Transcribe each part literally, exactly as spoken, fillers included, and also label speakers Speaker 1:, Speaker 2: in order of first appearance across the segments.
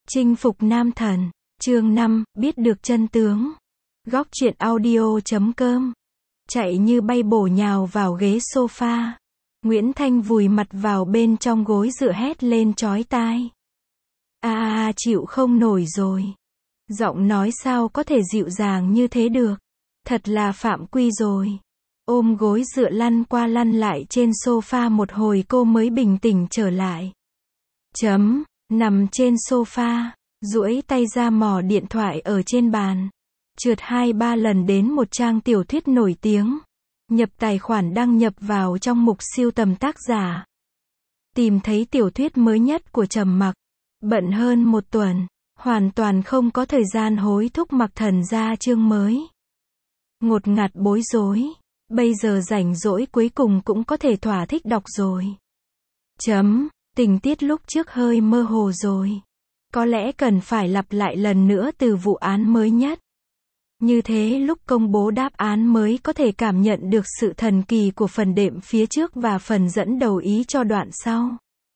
Speaker 1: Chinh phục nam thần. Chương năm, biết được chân tướng. Góc truyện audio chấm com. Chạy như bay bổ nhào vào ghế sofa. Nguyễn Thanh vùi mặt vào bên trong gối dựa hét lên chói tai. A a a, chịu không nổi rồi. Giọng nói sao có thể dịu dàng như thế được. Thật là phạm quy rồi. Ôm gối dựa lăn qua lăn lại trên sofa một hồi cô mới bình tĩnh trở lại. Chấm, nằm trên sofa, duỗi tay ra mò điện thoại ở trên bàn. Trượt hai ba lần đến một trang tiểu thuyết nổi tiếng. Nhập tài khoản đăng nhập vào trong mục siêu tầm tác giả. Tìm thấy tiểu thuyết mới nhất của Trầm Mặc. Bận hơn một tuần, hoàn toàn không có thời gian hối thúc Mặc Thần ra chương mới. Ngột ngạt bối rối, bây giờ rảnh rỗi cuối cùng cũng có thể thỏa thích đọc rồi. Chấm, tình tiết lúc trước hơi mơ hồ rồi. Có lẽ cần phải lặp lại lần nữa từ vụ án mới nhất. Như thế lúc công bố đáp án mới có thể cảm nhận được sự thần kỳ của phần đệm phía trước và phần dẫn đầu ý cho đoạn sau.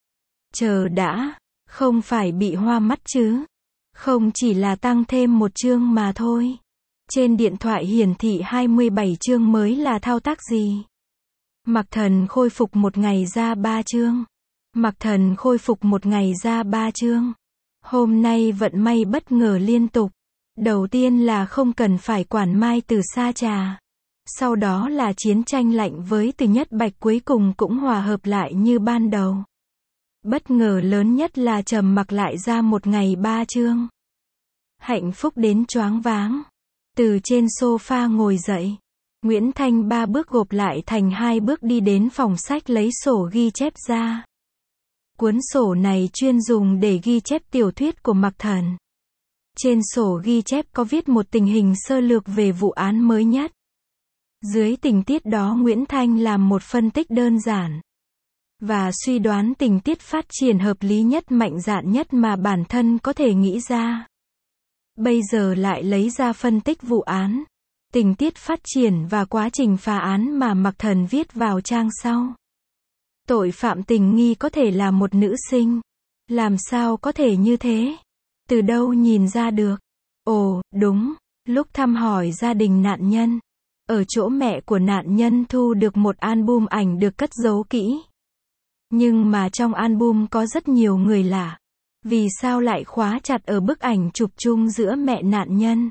Speaker 1: Chờ đã, không phải bị hoa mắt chứ. Không chỉ là tăng thêm một chương mà thôi. Trên điện thoại hiển thị hai mươi bảy chương mới là thao tác gì? Mặc Thần khôi phục một ngày ra ba chương. Mặc Thần khôi phục một ngày ra ba chương. Hôm nay vận may bất ngờ liên tục. Đầu tiên là không cần phải quản Mai Từ Sa Trà. Sau đó là chiến tranh lạnh với Từ Nhất Bạch cuối cùng cũng hòa hợp lại như ban đầu. Bất ngờ lớn nhất là Trầm Mặc lại ra một ngày ba chương. Hạnh phúc đến choáng váng. Từ trên sofa ngồi dậy. Nguyễn Thanh ba bước gộp lại thành hai bước đi đến phòng sách lấy sổ ghi chép ra. Cuốn sổ này chuyên dùng để ghi chép tiểu thuyết của Mặc Thần. Trên sổ ghi chép có viết một tình hình sơ lược về vụ án mới nhất. Dưới tình tiết đó Nguyễn Thanh làm một phân tích đơn giản. Và suy đoán tình tiết phát triển hợp lý nhất mạnh dạn nhất mà bản thân có thể nghĩ ra. Bây giờ lại lấy ra phân tích vụ án, tình tiết phát triển và quá trình phá án mà Mặc Thần viết vào trang sau. Tội phạm tình nghi có thể là một nữ sinh. Làm sao có thể như thế? Từ đâu nhìn ra được? Ồ, đúng, lúc thăm hỏi gia đình nạn nhân, ở chỗ mẹ của nạn nhân thu được một album ảnh được cất giấu kỹ. Nhưng mà trong album có rất nhiều người lạ. Vì sao lại khóa chặt ở bức ảnh chụp chung giữa mẹ nạn nhân?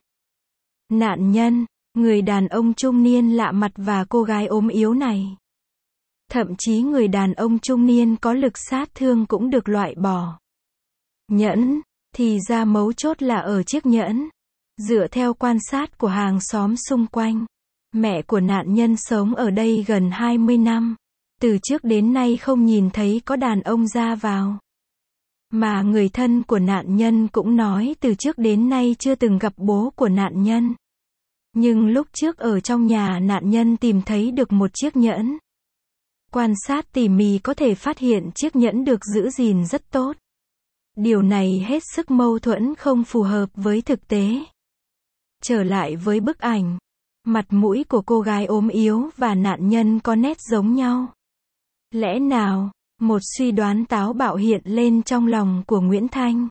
Speaker 1: Nạn nhân, người đàn ông trung niên lạ mặt và cô gái ốm yếu này. Thậm chí người đàn ông trung niên có lực sát thương cũng được loại bỏ. Nhẫn, thì ra mấu chốt là ở chiếc nhẫn. Dựa theo quan sát của hàng xóm xung quanh, mẹ của nạn nhân sống ở đây gần hai mươi năm. Từ trước đến nay không nhìn thấy có đàn ông ra vào. Mà người thân của nạn nhân cũng nói từ trước đến nay chưa từng gặp bố của nạn nhân. Nhưng lúc trước ở trong nhà nạn nhân tìm thấy được một chiếc nhẫn. Quan sát tỉ mỉ có thể phát hiện chiếc nhẫn được giữ gìn rất tốt. Điều này hết sức mâu thuẫn không phù hợp với thực tế. Trở lại với bức ảnh. Mặt mũi của cô gái ốm yếu và nạn nhân có nét giống nhau. Lẽ nào, một suy đoán táo bạo hiện lên trong lòng của Nguyễn Thanh.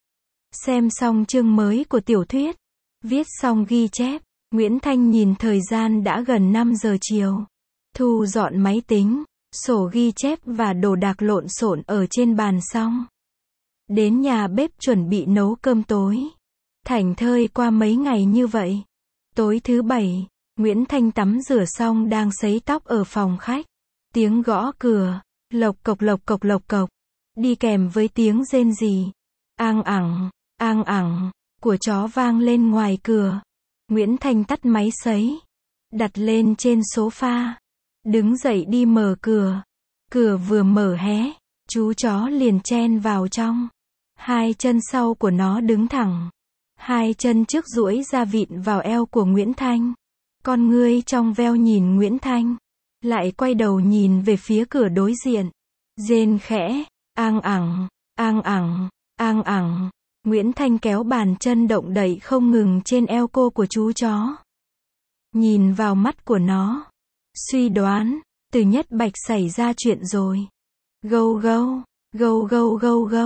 Speaker 1: Xem xong chương mới của tiểu thuyết, viết xong ghi chép, Nguyễn Thanh nhìn thời gian đã gần năm giờ chiều. Thu dọn máy tính, sổ ghi chép và đồ đạc lộn xộn ở trên bàn xong. Đến nhà bếp chuẩn bị nấu cơm tối. Thảnh thơi qua mấy ngày như vậy. Tối thứ bảy, Nguyễn Thanh tắm rửa xong đang sấy tóc ở phòng khách. Tiếng gõ cửa, lộc cộc lộc cộc lộc cộc, đi kèm với tiếng rên rỉ, ang ẳng, ang ẳng, của chó vang lên ngoài cửa. Nguyễn Thanh tắt máy sấy, đặt lên trên sofa, đứng dậy đi mở cửa. Cửa vừa mở hé, chú chó liền chen vào trong. Hai chân sau của nó đứng thẳng, hai chân trước duỗi ra vịn vào eo của Nguyễn Thanh. Con ngươi trong veo nhìn Nguyễn Thanh, lại quay đầu nhìn về phía cửa đối diện. Rên khẽ, ang ẳng, ang ẳng, ang ẳng. Nguyễn Thanh kéo bàn chân động đậy không ngừng trên eo cô của chú chó. Nhìn vào mắt của nó, suy đoán, Từ Nhất Bạch xảy ra chuyện rồi. Gâu gâu, gâu gâu gâu gâu.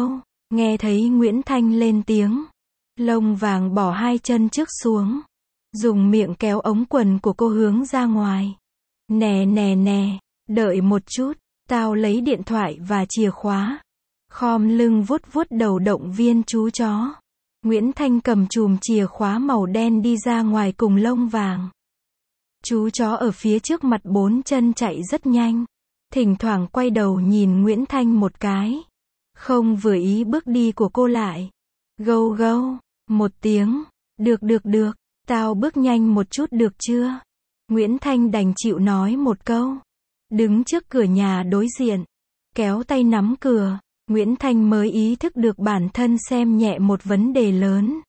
Speaker 1: Nghe thấy Nguyễn Thanh lên tiếng, Lông Vàng bỏ hai chân trước xuống, dùng miệng kéo ống quần của cô hướng ra ngoài. Nè nè nè, đợi một chút, tao lấy điện thoại và chìa khóa. Khom lưng vuốt vuốt đầu động viên chú chó. Nguyễn Thanh cầm chùm chìa khóa màu đen đi ra ngoài cùng Lông Vàng. Chú chó ở phía trước mặt bốn chân chạy rất nhanh, thỉnh thoảng quay đầu nhìn Nguyễn Thanh một cái. Không vừa ý bước đi của cô lại. Gâu gâu, một tiếng, được được được, tao bước nhanh một chút được chưa? Nguyễn Thanh đành chịu nói một câu. Đứng trước cửa nhà đối diện, kéo tay nắm cửa, Nguyễn Thanh mới ý thức được bản thân xem nhẹ một vấn đề lớn.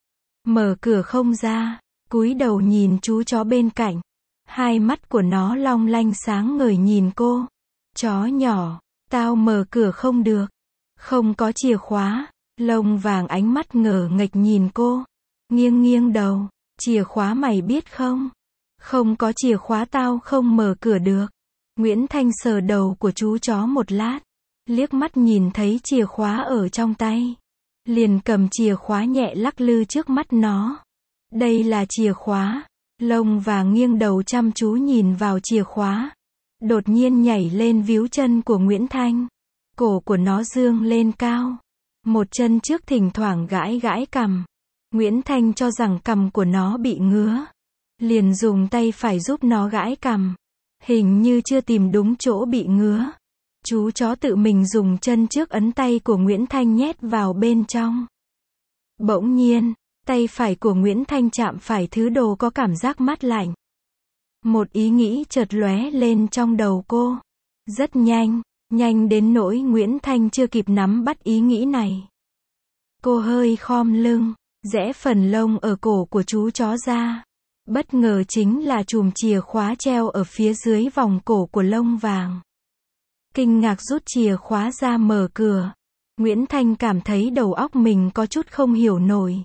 Speaker 1: Mở cửa không ra, cúi đầu nhìn chú chó bên cạnh. Hai mắt của nó long lanh sáng ngời nhìn cô. Chó nhỏ, tao mở cửa không được. Không có chìa khóa. Lông Vàng ánh mắt ngờ nghệch nhìn cô. Nghiêng nghiêng đầu, chìa khóa mày biết không? Không có chìa khóa tao không mở cửa được. Nguyễn Thanh sờ đầu của chú chó một lát. Liếc mắt nhìn thấy chìa khóa ở trong tay. Liền cầm chìa khóa nhẹ lắc lư trước mắt nó. Đây là chìa khóa. Lông Vàng nghiêng đầu chăm chú nhìn vào chìa khóa. Đột nhiên nhảy lên víu chân của Nguyễn Thanh. Cổ của nó dương lên cao. Một chân trước thỉnh thoảng gãi gãi cằm. Nguyễn Thanh cho rằng cằm của nó bị ngứa. Liền dùng tay phải giúp nó gãi cằm. Hình như chưa tìm đúng chỗ bị ngứa. Chú chó tự mình dùng chân trước ấn tay của Nguyễn Thanh nhét vào bên trong. Bỗng nhiên, tay phải của Nguyễn Thanh chạm phải thứ đồ có cảm giác mát lạnh. Một ý nghĩ chợt lóe lên trong đầu cô. Rất nhanh, nhanh đến nỗi Nguyễn Thanh chưa kịp nắm bắt ý nghĩ này. Cô hơi khom lưng, rẽ phần lông ở cổ của chú chó ra. Bất ngờ chính là chùm chìa khóa treo ở phía dưới vòng cổ của Lông Vàng. Kinh ngạc rút chìa khóa ra mở cửa. Nguyễn Thanh cảm thấy đầu óc mình có chút không hiểu nổi.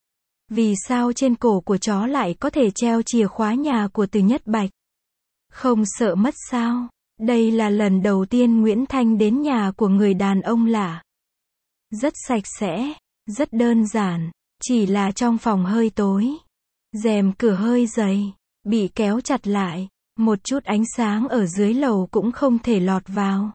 Speaker 1: Vì sao trên cổ của chó lại có thể treo chìa khóa nhà của Từ Nhất Bạch? Không sợ mất sao? Đây là lần đầu tiên Nguyễn Thanh đến nhà của người đàn ông lạ. Rất sạch sẽ, rất đơn giản, chỉ là trong phòng hơi tối. Rèm cửa hơi dày, bị kéo chặt lại, một chút ánh sáng ở dưới lầu cũng không thể lọt vào.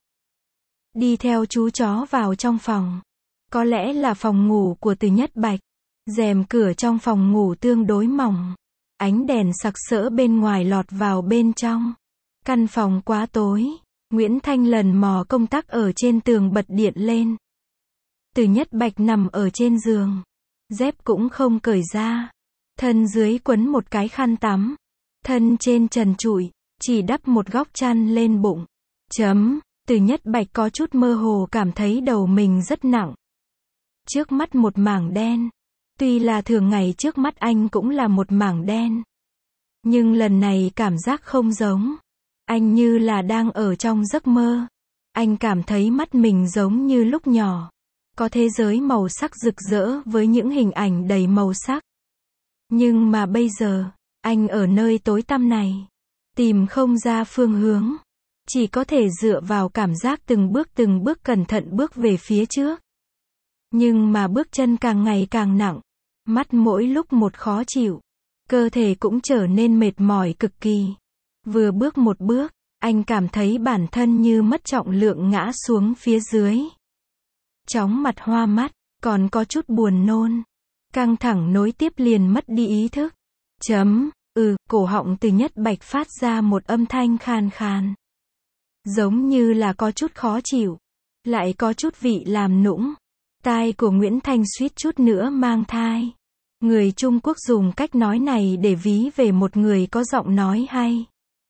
Speaker 1: Đi theo chú chó vào trong phòng. Có lẽ là phòng ngủ của Từ Nhất Bạch. Rèm cửa trong phòng ngủ tương đối mỏng. Ánh đèn sặc sỡ bên ngoài lọt vào bên trong. Căn phòng quá tối. Nguyễn Thanh lần mò công tắc ở trên tường bật điện lên. Từ Nhất Bạch nằm ở trên giường. Dép cũng không cởi ra. Thân dưới quấn một cái khăn tắm. Thân trên trần trụi, chỉ đắp một góc chăn lên bụng. Chấm, Từ Nhất Bạch có chút mơ hồ cảm thấy đầu mình rất nặng. Trước mắt một mảng đen. Tuy là thường ngày trước mắt anh cũng là một mảng đen. Nhưng lần này cảm giác không giống. Anh như là đang ở trong giấc mơ. Anh cảm thấy mắt mình giống như lúc nhỏ. Có thế giới màu sắc rực rỡ với những hình ảnh đầy màu sắc. Nhưng mà bây giờ, anh ở nơi tối tăm này. Tìm không ra phương hướng. Chỉ có thể dựa vào cảm giác từng bước từng bước cẩn thận bước về phía trước. Nhưng mà bước chân càng ngày càng nặng. Mắt mỗi lúc một khó chịu. Cơ thể cũng trở nên mệt mỏi cực kỳ. Vừa bước một bước, anh cảm thấy bản thân như mất trọng lượng ngã xuống phía dưới. Chóng mặt hoa mắt, còn có chút buồn nôn. Căng thẳng nối tiếp liền mất đi ý thức. Chấm, ừ, cổ họng Từ Nhất Bạch phát ra một âm thanh khàn khàn. Giống như là có chút khó chịu. Lại có chút vị làm nũng. Tai của Nguyễn Thanh suýt chút nữa mang thai. Người Trung Quốc dùng cách nói này để ví về một người có giọng nói hay.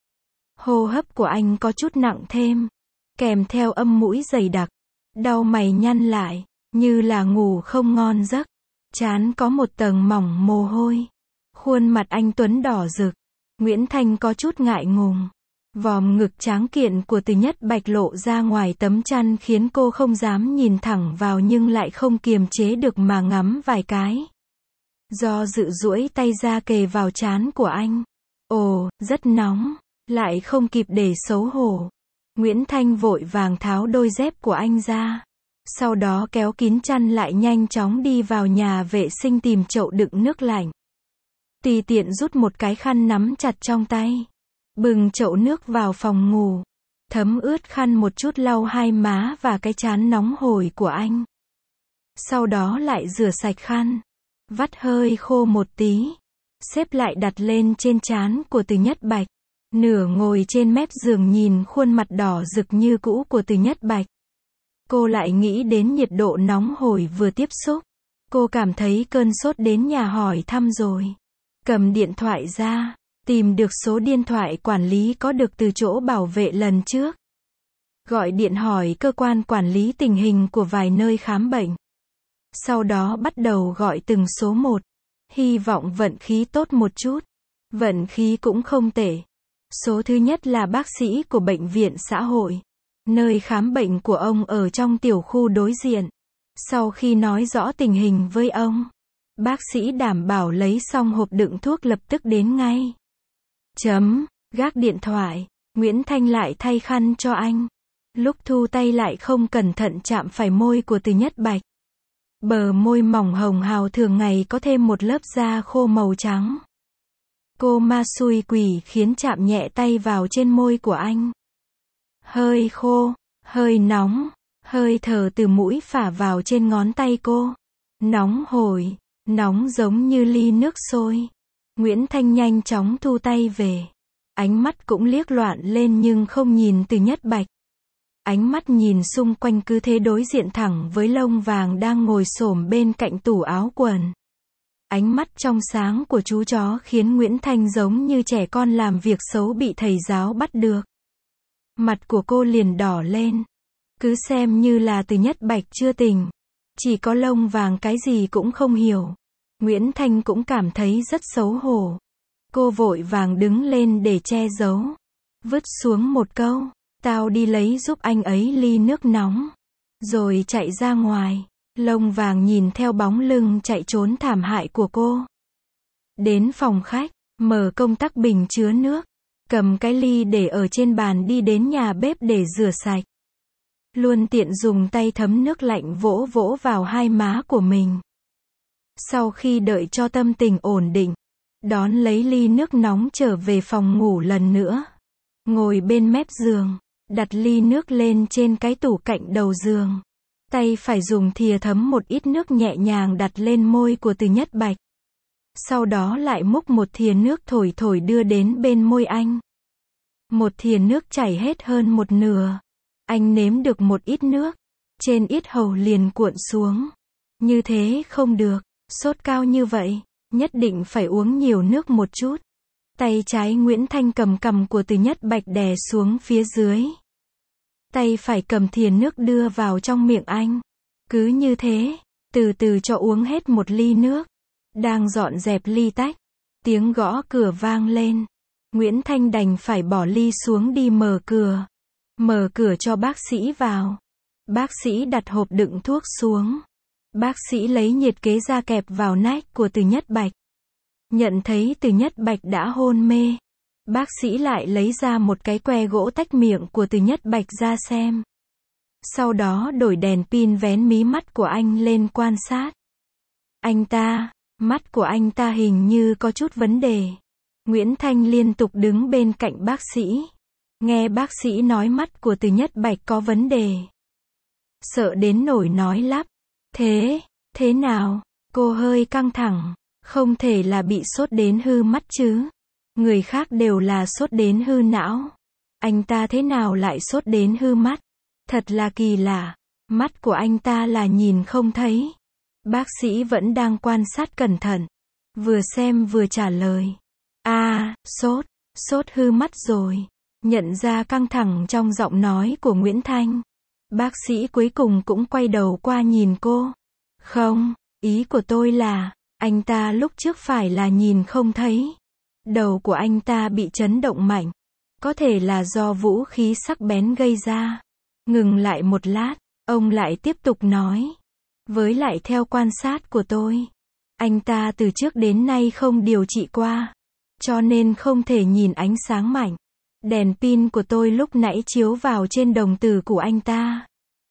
Speaker 1: Hô hấp của anh có chút nặng thêm. Kèm theo âm mũi dày đặc. Đau mày nhăn lại. Như là ngủ không ngon giấc. Trán có một tầng mỏng mồ hôi. Khuôn mặt anh tuấn đỏ rực. Nguyễn Thanh có chút ngại ngùng. Vòm ngực tráng kiện của Từ Nhất Bạch lộ ra ngoài tấm chăn khiến cô không dám nhìn thẳng vào nhưng lại không kiềm chế được mà ngắm vài cái. Do dự duỗi tay ra kề vào trán của anh. Ồ, rất nóng. Lại không kịp để xấu hổ. Nguyễn Thanh vội vàng tháo đôi dép của anh ra. Sau đó kéo kín chăn lại nhanh chóng đi vào nhà vệ sinh tìm chậu đựng nước lạnh. Tùy tiện rút một cái khăn nắm chặt trong tay. Bừng chậu nước vào phòng ngủ. Thấm ướt khăn một chút lau hai má và cái trán nóng hổi của anh. Sau đó lại rửa sạch khăn. Vắt hơi khô một tí. Xếp lại đặt lên trên trán của Từ Nhất Bạch. Nửa ngồi trên mép giường nhìn khuôn mặt đỏ rực như cũ của Từ Nhất Bạch. Cô lại nghĩ đến nhiệt độ nóng hổi vừa tiếp xúc. Cô cảm thấy cơn sốt đến nhà hỏi thăm rồi. Cầm điện thoại ra, tìm được số điện thoại quản lý có được từ chỗ bảo vệ lần trước. Gọi điện hỏi cơ quan quản lý tình hình của vài nơi khám bệnh. Sau đó bắt đầu gọi từng số một. Hy vọng vận khí tốt một chút. Vận khí cũng không tệ. Số thứ nhất là bác sĩ của bệnh viện xã hội. Nơi khám bệnh của ông ở trong tiểu khu đối diện. Sau khi nói rõ tình hình với ông, bác sĩ đảm bảo lấy xong hộp đựng thuốc lập tức đến ngay. Chấm, gác điện thoại, Nguyễn Thanh lại thay khăn cho anh. Lúc thu tay lại không cẩn thận chạm phải môi của Từ Nhất Bạch. Bờ môi mỏng hồng hào thường ngày có thêm một lớp da khô màu trắng. Cô ma xui quỷ khiến chạm nhẹ tay vào trên môi của anh. Hơi khô, hơi nóng, hơi thở từ mũi phả vào trên ngón tay cô. Nóng hổi, nóng giống như ly nước sôi. Nguyễn Thanh nhanh chóng thu tay về. Ánh mắt cũng liếc loạn lên nhưng không nhìn Từ Nhất Bạch. Ánh mắt nhìn xung quanh cứ thế đối diện thẳng với lông vàng đang ngồi xổm bên cạnh tủ áo quần. Ánh mắt trong sáng của chú chó khiến Nguyễn Thanh giống như trẻ con làm việc xấu bị thầy giáo bắt được. Mặt của cô liền đỏ lên. Cứ xem như là Từ Nhất Bạch chưa tỉnh. Chỉ có lông vàng cái gì cũng không hiểu. Nguyễn Thanh cũng cảm thấy rất xấu hổ. Cô vội vàng đứng lên để che giấu. Vứt xuống một câu. Tao đi lấy giúp anh ấy ly nước nóng. Rồi chạy ra ngoài. Lông vàng nhìn theo bóng lưng chạy trốn thảm hại của cô. Đến phòng khách, mở công tắc bình chứa nước. Cầm cái ly để ở trên bàn đi đến nhà bếp để rửa sạch. Luôn tiện dùng tay thấm nước lạnh vỗ vỗ vào hai má của mình. Sau khi đợi cho tâm tình ổn định, đón lấy ly nước nóng trở về phòng ngủ lần nữa. Ngồi bên mép giường, đặt ly nước lên trên cái tủ cạnh đầu giường. Tay phải dùng thìa thấm một ít nước nhẹ nhàng đặt lên môi của Từ Nhất Bạch. Sau đó lại múc một thìa nước thổi thổi đưa đến bên môi anh. Một thìa nước chảy hết hơn một nửa. Anh nếm được một ít nước. Trên yết hầu liền cuộn xuống. Như thế không được. Sốt cao như vậy. Nhất định phải uống nhiều nước một chút. Tay trái Nguyễn Thanh cầm cằm của Từ Nhất Bạch đè xuống phía dưới. Tay phải cầm thìa nước đưa vào trong miệng anh. Cứ như thế, từ từ cho uống hết một ly nước. Đang dọn dẹp ly tách. Tiếng gõ cửa vang lên. Nguyễn Thanh đành phải bỏ ly xuống đi mở cửa. Mở cửa cho bác sĩ vào. Bác sĩ đặt hộp đựng thuốc xuống. Bác sĩ lấy nhiệt kế ra kẹp vào nách của Từ Nhất Bạch. Nhận thấy Từ Nhất Bạch đã hôn mê. Bác sĩ lại lấy ra một cái que gỗ tách miệng của Từ Nhất Bạch ra xem. Sau đó đổi đèn pin vén mí mắt của anh lên quan sát. Anh ta, mắt của anh ta hình như có chút vấn đề. Nguyễn Thanh liên tục đứng bên cạnh bác sĩ. Nghe bác sĩ nói mắt của Từ Nhất Bạch có vấn đề. Sợ đến nổi nói lắp. Thế, thế nào? Cô hơi căng thẳng. Không thể là bị sốt đến hư mắt chứ. Người khác đều là sốt đến hư não. Anh ta thế nào lại sốt đến hư mắt? Thật là kỳ lạ. Mắt của anh ta là nhìn không thấy. Bác sĩ vẫn đang quan sát cẩn thận. Vừa xem vừa trả lời. À, sốt, sốt hư mắt rồi. Nhận ra căng thẳng trong giọng nói của Nguyễn Thanh. Bác sĩ cuối cùng cũng quay đầu qua nhìn cô. Không, ý của tôi là, anh ta lúc trước phải là nhìn không thấy. Đầu của anh ta bị chấn động mạnh. Có thể là do vũ khí sắc bén gây ra. Ngừng lại một lát, ông lại tiếp tục nói. Với lại theo quan sát của tôi, anh ta từ trước đến nay không điều trị qua. Cho nên không thể nhìn ánh sáng mạnh. Đèn pin của tôi lúc nãy chiếu vào trên đồng tử của anh ta.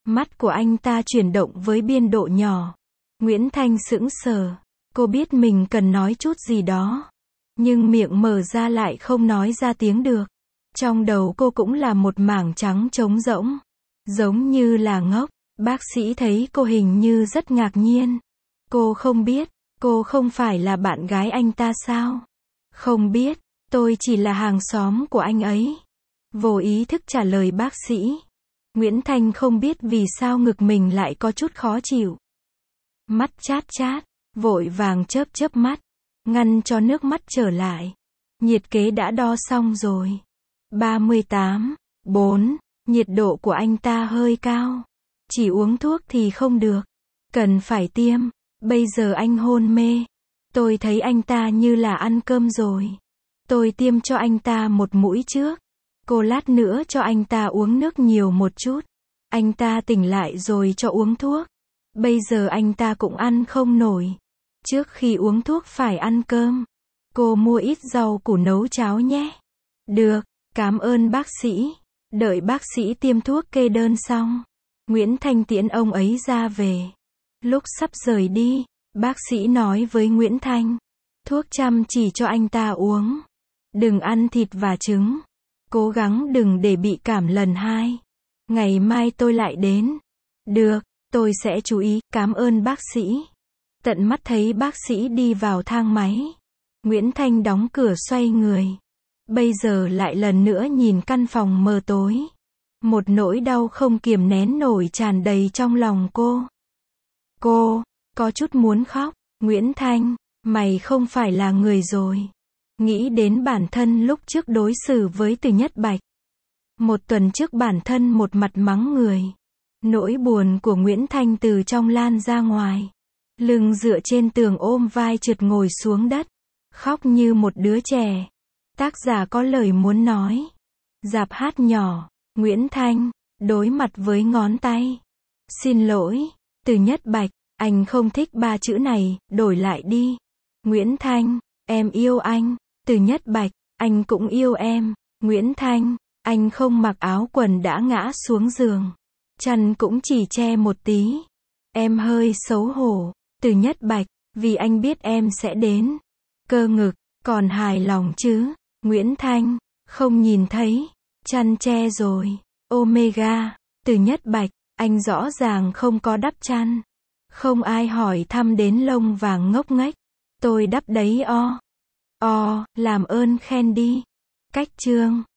Speaker 1: Mắt của anh ta chuyển động với biên độ nhỏ. Nguyễn Thanh sững sờ. Cô biết mình cần nói chút gì đó. Nhưng miệng mở ra lại không nói ra tiếng được. Trong đầu cô cũng là một mảng trắng trống rỗng. Giống như là ngốc. Bác sĩ thấy cô hình như rất ngạc nhiên. Cô không biết, cô không phải là bạn gái anh ta sao? Không biết, tôi chỉ là hàng xóm của anh ấy. Vô ý thức trả lời bác sĩ. Nguyễn Thanh không biết vì sao ngực mình lại có chút khó chịu. Mắt chát chát, vội vàng chớp chớp mắt, ngăn cho nước mắt trở lại. Nhiệt kế đã đo xong rồi. ba mươi tám, bốn, nhiệt độ của anh ta hơi cao. Chỉ uống thuốc thì không được. Cần phải tiêm. Bây giờ anh hôn mê. Tôi thấy anh ta như là ăn cơm rồi. Tôi tiêm cho anh ta một mũi trước. Cô lát nữa cho anh ta uống nước nhiều một chút. Anh ta tỉnh lại rồi cho uống thuốc. Bây giờ anh ta cũng ăn không nổi. Trước khi uống thuốc phải ăn cơm. Cô mua ít rau củ nấu cháo nhé. Được, cảm ơn bác sĩ. Đợi bác sĩ tiêm thuốc kê đơn xong, Nguyễn Thanh tiễn ông ấy ra về. Lúc sắp rời đi, bác sĩ nói với Nguyễn Thanh, thuốc chăm chỉ cho anh ta uống. Đừng ăn thịt và trứng. Cố gắng đừng để bị cảm lần hai. Ngày mai tôi lại đến. Được, tôi sẽ chú ý, cảm ơn bác sĩ. Tận mắt thấy bác sĩ đi vào thang máy. Nguyễn Thanh đóng cửa xoay người. Bây giờ lại lần nữa nhìn căn phòng mờ tối. Một nỗi đau không kiềm nén nổi tràn đầy trong lòng cô. Cô, có chút muốn khóc. Nguyễn Thanh, mày không phải là người rồi. Nghĩ đến bản thân lúc trước đối xử với Từ Nhất Bạch. Một tuần trước bản thân một mặt mắng người. Nỗi buồn của Nguyễn Thanh từ trong lan ra ngoài. Lưng dựa trên tường ôm vai trượt ngồi xuống đất. Khóc như một đứa trẻ. Tác giả có lời muốn nói. Dạp hát nhỏ. Nguyễn Thanh, đối mặt với ngón tay. Xin lỗi, Từ Nhất Bạch, anh không thích ba chữ này, đổi lại đi. Nguyễn Thanh, em yêu anh. Từ Nhất Bạch, anh cũng yêu em. Nguyễn Thanh, anh không mặc áo quần đã ngã xuống giường. Chăn cũng chỉ che một tí. Em hơi xấu hổ. Từ Nhất Bạch, vì anh biết em sẽ đến. Cơ ngực, còn hài lòng chứ? Nguyễn Thanh, không nhìn thấy. Chăn che rồi. Omega, Từ Nhất Bạch, anh rõ ràng không có đắp chăn. Không ai hỏi thăm đến lông vàng ngốc nghếch. Tôi đắp đấy o. O, làm ơn khen đi. Cách chương.